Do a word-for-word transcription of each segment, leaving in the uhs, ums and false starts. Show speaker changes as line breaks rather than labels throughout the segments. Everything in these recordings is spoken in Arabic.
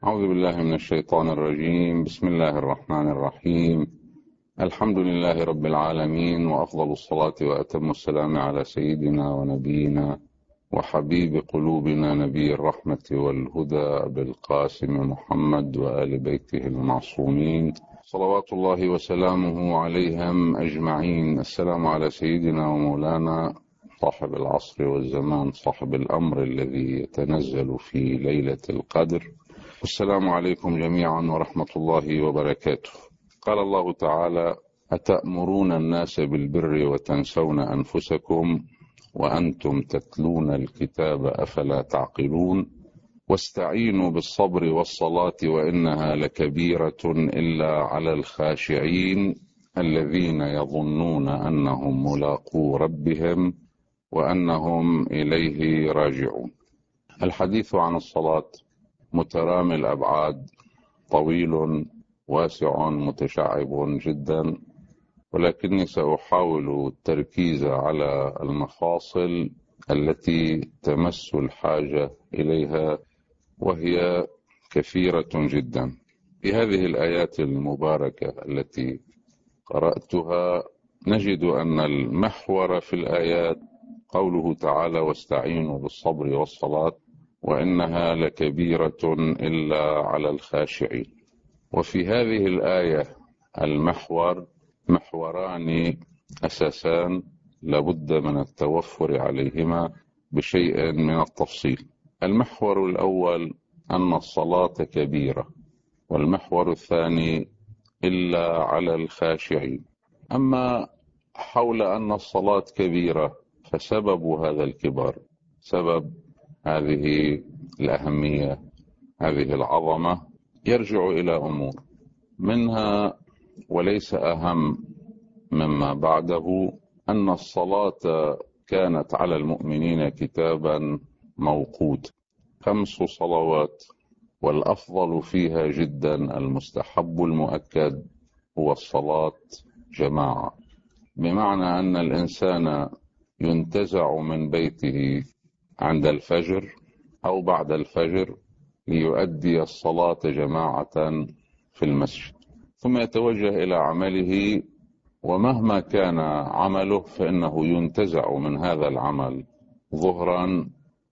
أعوذ بالله من الشيطان الرجيم. بسم الله الرحمن الرحيم. الحمد لله رب العالمين، وأفضل الصلاة وأتم السلام على سيدنا ونبينا وحبيب قلوبنا نبي الرحمة والهدى أبي القاسم محمد وآل بيته المعصومين صلوات الله وسلامه عليهم أجمعين. السلام على سيدنا ومولانا صاحب العصر والزمان، صاحب الأمر الذي يتنزل في ليلة القدر. السلام عليكم جميعا ورحمة الله وبركاته. قال الله تعالى: أتأمرون الناس بالبر وتنسون أنفسكم وأنتم تتلون الكتاب أفلا تعقلون واستعينوا بالصبر والصلاة وإنها لكبيرة إلا على الخاشعين الذين يظنون أنهم ملاقو ربهم وأنهم إليه راجعون. الحديث عن الصلاة مترامي الأبعاد، طويل واسع متشعب جدا، ولكني سأحاول التركيز على المفاصل التي تمس الحاجة إليها، وهي كثيرة جدا. في هذه الآيات المباركة التي قرأتها نجد أن المحور في الآيات قوله تعالى: واستعينوا بالصبر والصلاة وإنها لكبيرة إلا على الخاشعين. وفي هذه الآية المحور محوران أساسان لابد من التوفر عليهما بشيء من التفصيل. المحور الأول أن الصلاة كبيرة، والمحور الثاني إلا على الخاشعين. أما حول أن الصلاة كبيرة فسبب هذا الكبر، سبب هذه الأهمية، هذه العظمة، يرجع إلى أمور، منها وليس أهم مما بعده أن الصلاة كانت على المؤمنين كتابا موقوتا، خمس صلوات، والأفضل فيها جدا المستحب المؤكد هو الصلاة جماعة، بمعنى أن الإنسان ينتزع من بيته عند الفجر أو بعد الفجر ليؤدي الصلاة جماعة في المسجد، ثم يتوجه إلى عمله، ومهما كان عمله فإنه ينتزع من هذا العمل ظهرا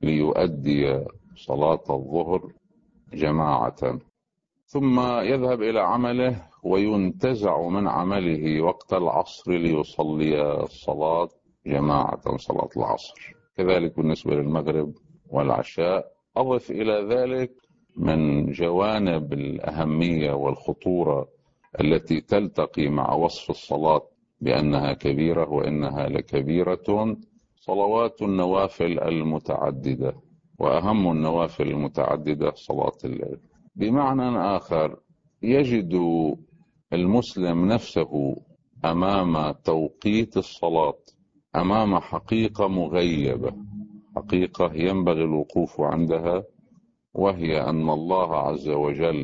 ليؤدي صلاة الظهر جماعة، ثم يذهب إلى عمله وينتزع من عمله وقت العصر ليصلي الصلاة جماعة، صلاة العصر. كذلك بالنسبة للمغرب والعشاء. أضف إلى ذلك من جوانب الأهمية والخطورة التي تلتقي مع وصف الصلاة بأنها كبيرة وإنها لكبيرة صلوات النوافل المتعددة، وأهم النوافل المتعددة صلاة الليل. بمعنى آخر، يجد المسلم نفسه أمام توقيت الصلاة، أمام حقيقة مغيبة، حقيقة ينبغي الوقوف عندها، وهي أن الله عز وجل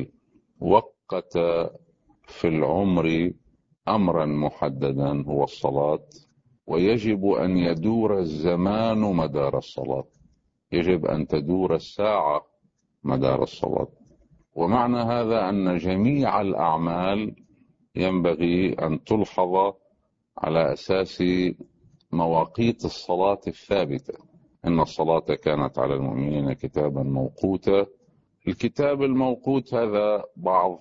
وقت في العمر أمرا محددا هو الصلاة، ويجب أن يدور الزمان مدار الصلاة، يجب أن تدور الساعة مدار الصلاة. ومعنى هذا أن جميع الأعمال ينبغي أن تلحظ على أساس مواقيت الصلاة الثابتة. إن الصلاة كانت على المؤمنين كتابا موقوتا. الكتاب الموقوت هذا بعض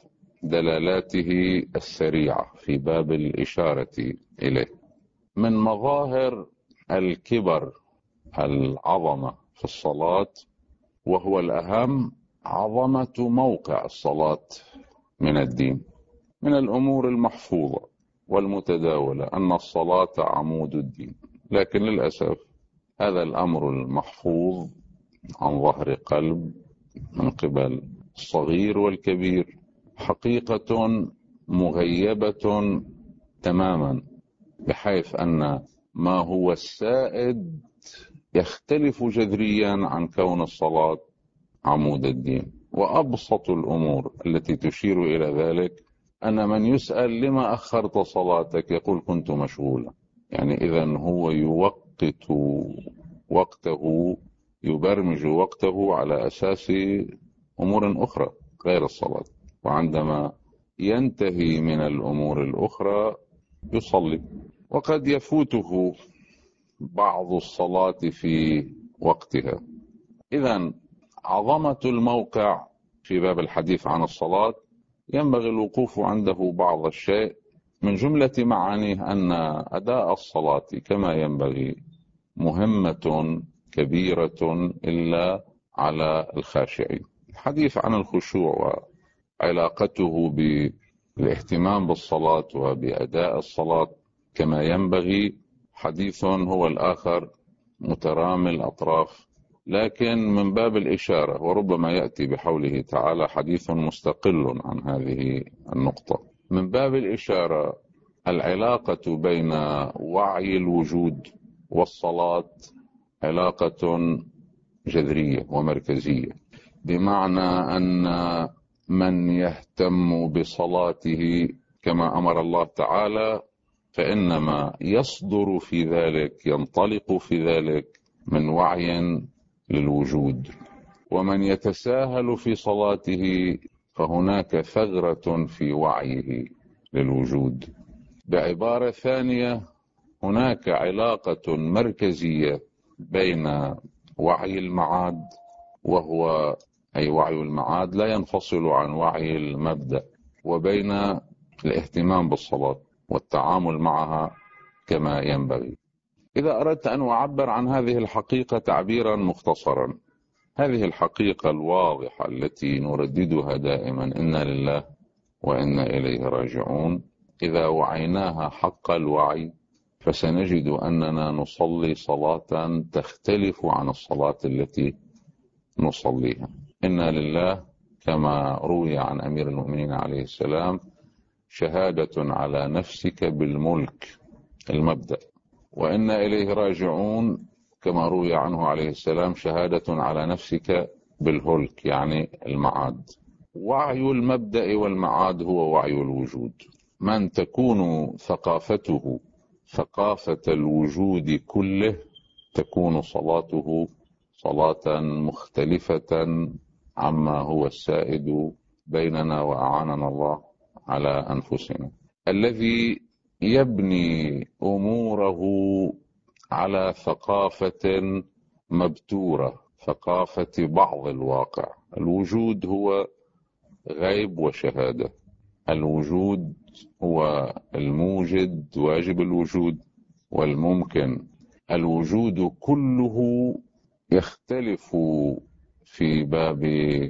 دلالاته السريعة في باب الإشارة إليه. من مظاهر الكبر العظمة في الصلاة، وهو الأهم، عظمة موقع الصلاة من الدين. من الأمور المحفوظة والمتداولة أن الصلاة عمود الدين، لكن للأسف هذا الأمر المحفوظ عن ظهر قلب من قبل الصغير والكبير حقيقة مغيبة تماما، بحيث أن ما هو السائد يختلف جذريا عن كون الصلاة عمود الدين. وأبسط الأمور التي تشير إلى ذلك أن من يسأل لما أخرت صلاتك يقول كنت مشغولا. يعني إذن هو يوقت وقته، يبرمج وقته على أساس أمور أخرى. غير الصلاة، وعندما ينتهي من الأمور الأخرى يصلي. وقد يفوته بعض الصلاة في وقتها. إذن عظمة الموقع في باب الحديث عن الصلاة ينبغي الوقوف عنده بعض الشيء. من جملة معانيه أن أداء الصلاة كما ينبغي مهمة كبيرة إلا على الخاشعين. الحديث عن الخشوع وعلاقته بالاهتمام بالصلاة وبأداء الصلاة كما ينبغي حديث هو الآخر مترامي الأطراف، لكن من باب الإشارة، وربما يأتي بحوله تعالى حديث مستقل عن هذه النقطة. من باب الإشارة العلاقة بين وعي الوجود والصلاة علاقة جذرية ومركزية، بمعنى أن من يهتم بصلاته كما أمر الله تعالى فإنما يصدر في ذلك، ينطلق في ذلك من وعي للوجود. ومن يتساهل في صلاته فهناك ثغرة في وعيه للوجود. بعبارة ثانية هناك علاقة مركزية بين وعي المعاد، وهو أي وعي المعاد لا ينفصل عن وعي المبدأ، وبين الاهتمام بالصلاة والتعامل معها كما ينبغي. إذا أردت أن أعبر عن هذه الحقيقة تعبيرا مختصرا، هذه الحقيقة الواضحة التي نرددها دائما إنا لله وإنا إليه راجعون، إذا وعيناها حق الوعي فسنجد أننا نصلي صلاة تختلف عن الصلاة التي نصليها. إنا لله كما روي عن أمير المؤمنين عليه السلام شهادة على نفسك بالملك المبدأ، وإنا إليه راجعون كما روي عنه عليه السلام شهادة على نفسك بالهلك يعني المعاد. وعي المبدأ والمعاد هو وعي الوجود. من تكون ثقافته ثقافة الوجود كله تكون صلاته صلاة مختلفة عما هو السائد بيننا وأعاننا الله على أنفسنا. الذي يبني أموره على ثقافة مبتورة، ثقافة بعض الواقع. الوجود هو غيب وشهادة، الوجود هو الموجد واجب الوجود والممكن. الوجود كله يختلف في باب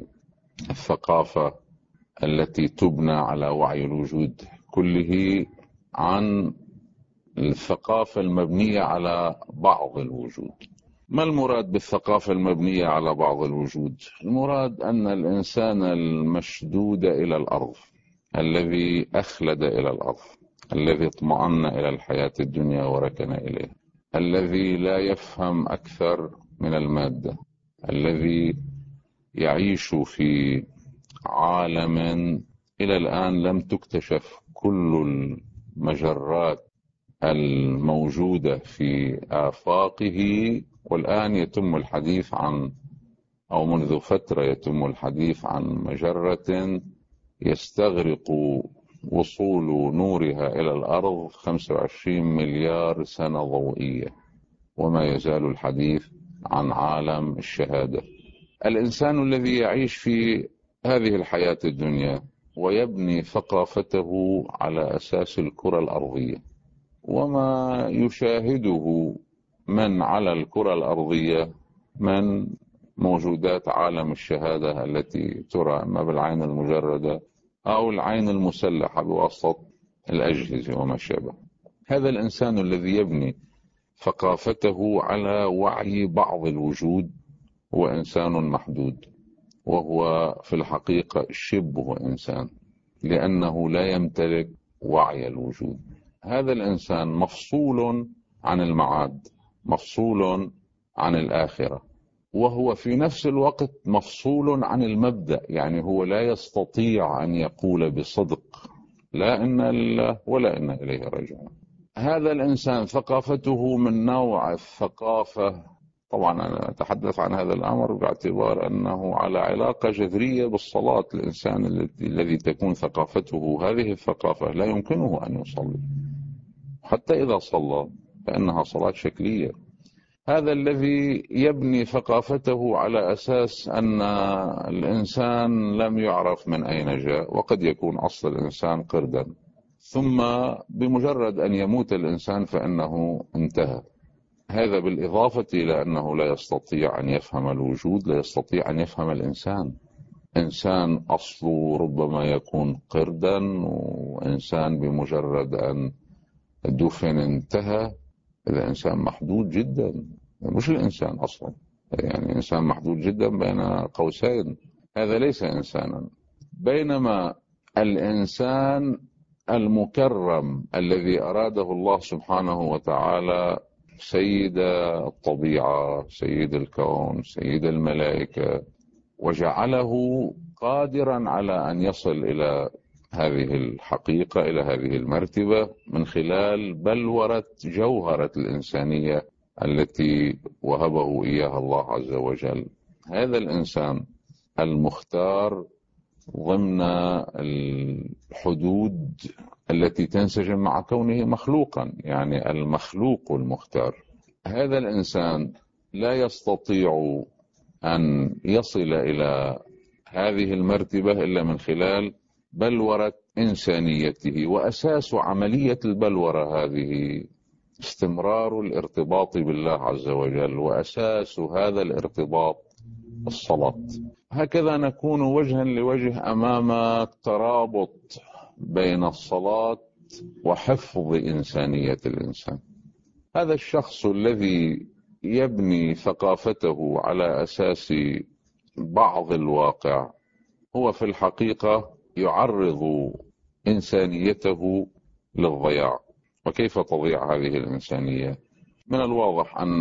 الثقافة التي تبنى على وعي الوجود كله عن الثقافة المبنية على بعض الوجود. ما المراد بالثقافة المبنية على بعض الوجود؟ المراد أن الإنسان المشدود إلى الأرض، الذي أخلد إلى الأرض، الذي اطمأن إلى الحياة الدنيا وركن إليها، الذي لا يفهم أكثر من المادة، الذي يعيش في عالم إلى الآن لم تكتشف كل المجرات الموجودة في آفاقه، والآن يتم الحديث عن أو منذ فترة يتم الحديث عن مجرة يستغرق وصول نورها إلى الأرض خمسة وعشرين مليار سنة ضوئية، وما يزال الحديث عن عالم الشهادة. الإنسان الذي يعيش في هذه الحياة الدنيا ويبني ثقافته على أساس الكرة الأرضية، وما يشاهده من على الكرة الأرضية من موجودات عالم الشهادة التي ترى إما بالعين المجردة أو العين المسلحة بواسطة الأجهزة وما شابه. هذا الإنسان الذي يبني ثقافته على وعي بعض الوجود هو إنسان محدود، وهو في الحقيقة شبه إنسان، لأنه لا يمتلك وعي الوجود. هذا الإنسان مفصول عن المعاد، مفصول عن الآخرة، وهو في نفس الوقت مفصول عن المبدأ. يعني هو لا يستطيع أن يقول بصدق لا إنا لله ولا إنا إليه راجعون. هذا الإنسان ثقافته من نوع الثقافة طبعا أنا أتحدث عن هذا الأمر باعتبار أنه على علاقة جذرية بالصلاة. الإنسان الذي تكون ثقافته هذه الثقافة لا يمكنه أن يصلي، حتى إذا صلى فإنها صلاة شكلية. هذا الذي يبني ثقافته على أساس أن الإنسان لم يعرف من أين جاء، وقد يكون أصل الإنسان قردا، ثم بمجرد أن يموت الإنسان فإنه انتهى. هذا بالإضافة إلى أنه لا يستطيع أن يفهم الوجود، لا يستطيع أن يفهم الإنسان. إنسان أصله ربما يكون قردا، وإنسان بمجرد أن دفن انتهى. هذا إنسان محدود جدا، مش الإنسان أصلا، يعني إنسان محدود جدا بين قوسين، هذا ليس إنسانا. بينما الإنسان المكرم الذي أراده الله سبحانه وتعالى سيد الطبيعة، سيد الكون، سيد الملائكة، وجعله قادرا على أن يصل إلى هذه الحقيقة، إلى هذه المرتبة، من خلال بلورة جوهرة الإنسانية التي وهبه إياها الله عز وجل. هذا الإنسان المختار ضمن الحدود التي تنسجم مع كونه مخلوقا، يعني المخلوق المختار. هذا الإنسان لا يستطيع أن يصل إلى هذه المرتبة إلا من خلال بلورة إنسانيته. وأساس عملية البلورة هذه استمرار الارتباط بالله عز وجل، وأساس هذا الارتباط الصلاة. هكذا نكون وجها لوجه أمام الترابط بين الصلاة وحفظ إنسانية الإنسان. هذا الشخص الذي يبني ثقافته على أساس بعض الواقع هو في الحقيقة يعرض إنسانيته للضياع. وكيف تضيع هذه الإنسانية؟ من الواضح أن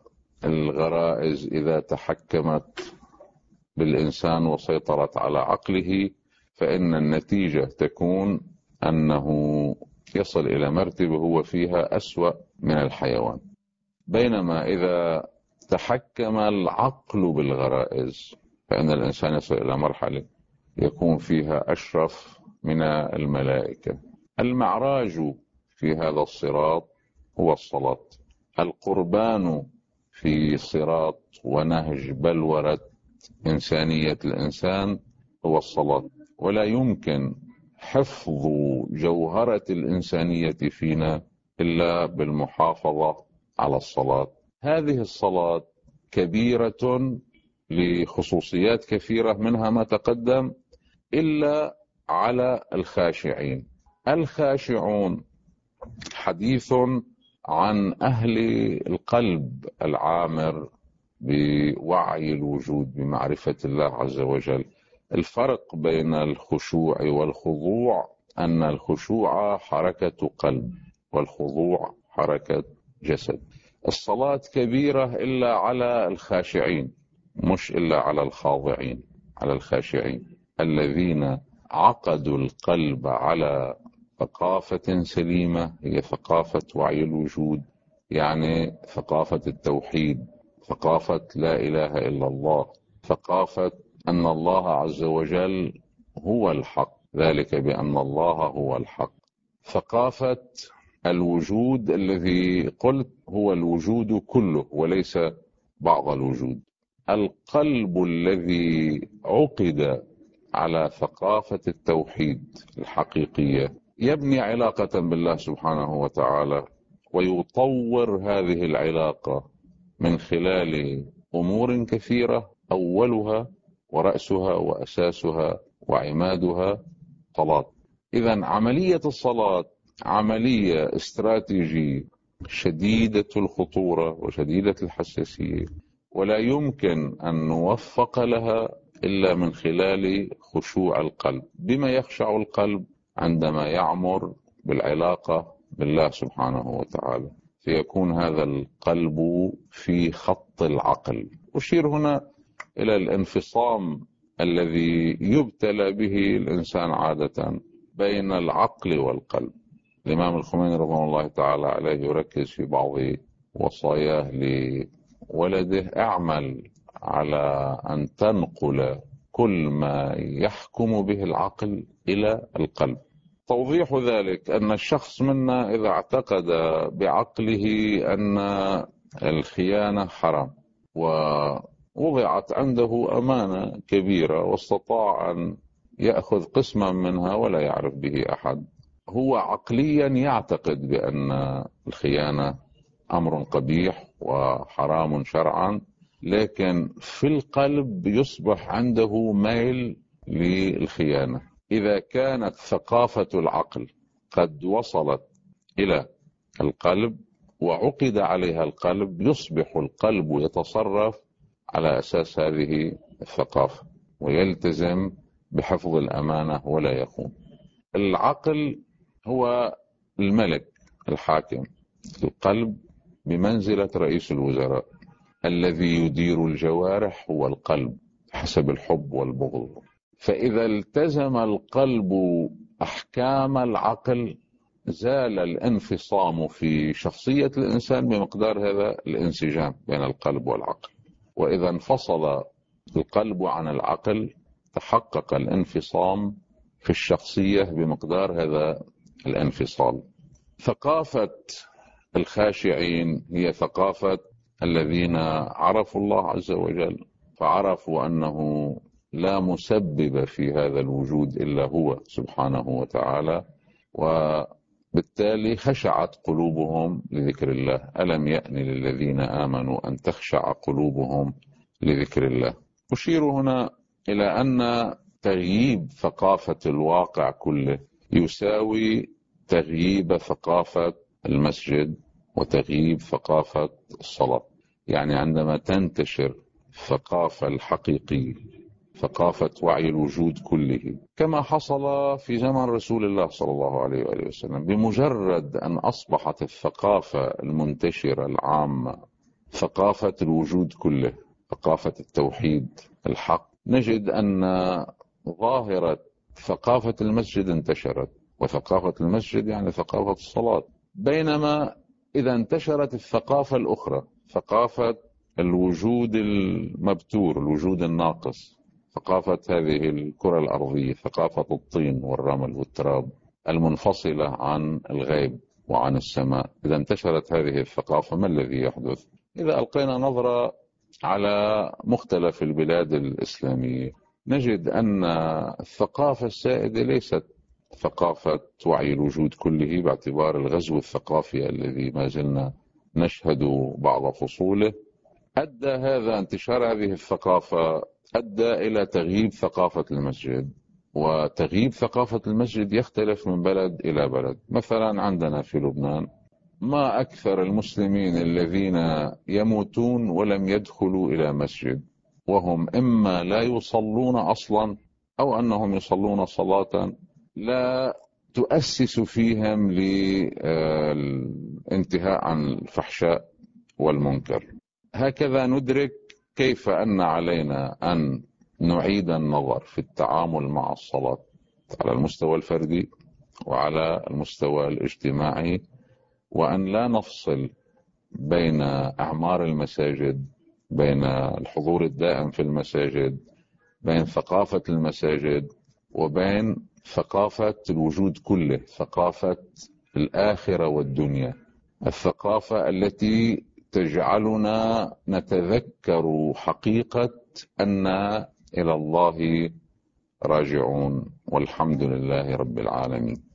الغرائز إذا تحكمت بالإنسان وسيطرت على عقله فإن النتيجة تكون أنه يصل إلى مرتبة هو فيها أسوأ من الحيوان. بينما إذا تحكم العقل بالغرائز فإن الإنسان يصل إلى مرحلة يكون فيها أشرف من الملائكة. المعراج في هذا الصراط هو الصلاة. القربان في صراط ونهج بلورة إنسانية الإنسان هو الصلاة. ولا يمكن حفظ جوهرة الإنسانية فينا إلا بالمحافظة على الصلاة. هذه الصلاة كبيرة لخصوصيات كثيرة، منها ما تقدم، إلا على الخاشعين. الخاشعون حديث عن أهل القلب العامر بوعي الوجود بمعرفة الله عز وجل. الفرق بين الخشوع والخضوع أن الخشوع حركة قلب والخضوع حركة جسد. الصلاة كبيرة إلا على الخاشعين، مش إلا على الخاضعين، على الخاشعين الذين عقدوا القلب على ثقافة سليمة، هي ثقافة وعي الوجود، يعني ثقافة التوحيد، ثقافة لا إله إلا الله، ثقافة أن الله عز وجل هو الحق، ذلك بأن الله هو الحق. ثقافة الوجود الذي قلت هو الوجود كله وليس بعض الوجود. القلب الذي عقد على ثقافة التوحيد الحقيقية يبني علاقة بالله سبحانه وتعالى ويطور هذه العلاقة من خلال أمور كثيرة، أولها ورأسها وأساسها وعمادها صلاة. إذن عملية الصلاة عملية استراتيجية شديدة الخطورة وشديدة الحساسية، ولا يمكن أن نوفق لها إلا من خلال خشوع القلب. بما يخشع القلب؟ عندما يعمر بالعلاقة بالله سبحانه وتعالى، فيكون هذا القلب في خط العقل. أشير هنا إلى الانفصام الذي يبتلى به الإنسان عادة بين العقل والقلب. الإمام الخميني رضي الله تعالى عليه يركز في بعض وصاياه ولده اعمل على أن تنقل كل ما يحكم به العقل إلى القلب. توضيح ذلك أن الشخص منا إذا اعتقد بعقله أن الخيانة حرام ووضعت عنده أمانة كبيرة واستطاع أن يأخذ قسما منها ولا يعرف به أحد، هو عقليا يعتقد بأن الخيانة أمر قبيح وحرام شرعا، لكن في القلب يصبح عنده ميل للخيانة. إذا كانت ثقافة العقل قد وصلت إلى القلب وعقد عليها القلب، يصبح القلب يتصرف على أساس هذه الثقافة ويلتزم بحفظ الأمانة ولا يخون. العقل هو الملك الحاكم، القلب بمنزلة رئيس الوزراء، الذي يدير الجوارح هو القلب حسب الحب والبغض. فإذا التزم القلب أحكام العقل زال الانفصام في شخصية الإنسان بمقدار هذا الانسجام بين القلب والعقل، وإذا انفصل القلب عن العقل تحقق الانفصام في الشخصية بمقدار هذا الانفصال. ثقافة الخاشعين هي ثقافة الذين عرفوا الله عز وجل، فعرفوا أنه لا مسبب في هذا الوجود إلا هو سبحانه وتعالى، وبالتالي خشعت قلوبهم لذكر الله. ألم يأن للذين آمنوا أن تخشع قلوبهم لذكر الله. أشير هنا إلى أن تغييب ثقافة الواقع كله يساوي تغييب ثقافة المسجد وتغييب ثقافة الصلاة. يعني عندما تنتشر الثقافة الحقيقية، ثقافة وعي الوجود كله، كما حصل في زمن رسول الله صلى الله عليه وآله وسلم، بمجرد أن أصبحت الثقافة المنتشرة العامة ثقافة الوجود كله، ثقافة التوحيد الحق، نجد أن ظاهرة ثقافة المسجد انتشرت، وثقافة المسجد يعني ثقافة الصلاة. بينما إذا انتشرت الثقافة الأخرى، ثقافة الوجود المبتور، الوجود الناقص، ثقافة هذه الكرة الأرضية، ثقافة الطين والرمل والتراب المنفصلة عن الغيب وعن السماء، إذا انتشرت هذه الثقافة ما الذي يحدث؟ إذا ألقينا نظرة على مختلف البلاد الإسلامية نجد أن الثقافة السائدة ليست ثقافة وعي الوجود كله باعتبار الغزو الثقافي الذي ما زلنا نشهد بعض فصوله. أدى هذا انتشار هذه الثقافة أدى إلى تغييب ثقافة المسجد، وتغييب ثقافة المسجد يختلف من بلد إلى بلد. مثلا عندنا في لبنان ما أكثر المسلمين الذين يموتون ولم يدخلوا إلى مسجد، وهم إما لا يصلون أصلا أو أنهم يصلون صلاة لا تؤسس فيهم للانتهاء عن الفحشاء والمنكر. هكذا ندرك كيف أن علينا أن نعيد النظر في التعامل مع الصلاة على المستوى الفردي وعلى المستوى الاجتماعي، وأن لا نفصل بين أعمار المساجد، بين الحضور الدائم في المساجد، بين ثقافة المساجد وبين ثقافة الوجود كله، ثقافة الآخرة والدنيا، الثقافة التي تجعلنا نتذكر حقيقة أن إلى الله راجعون، والحمد لله رب العالمين.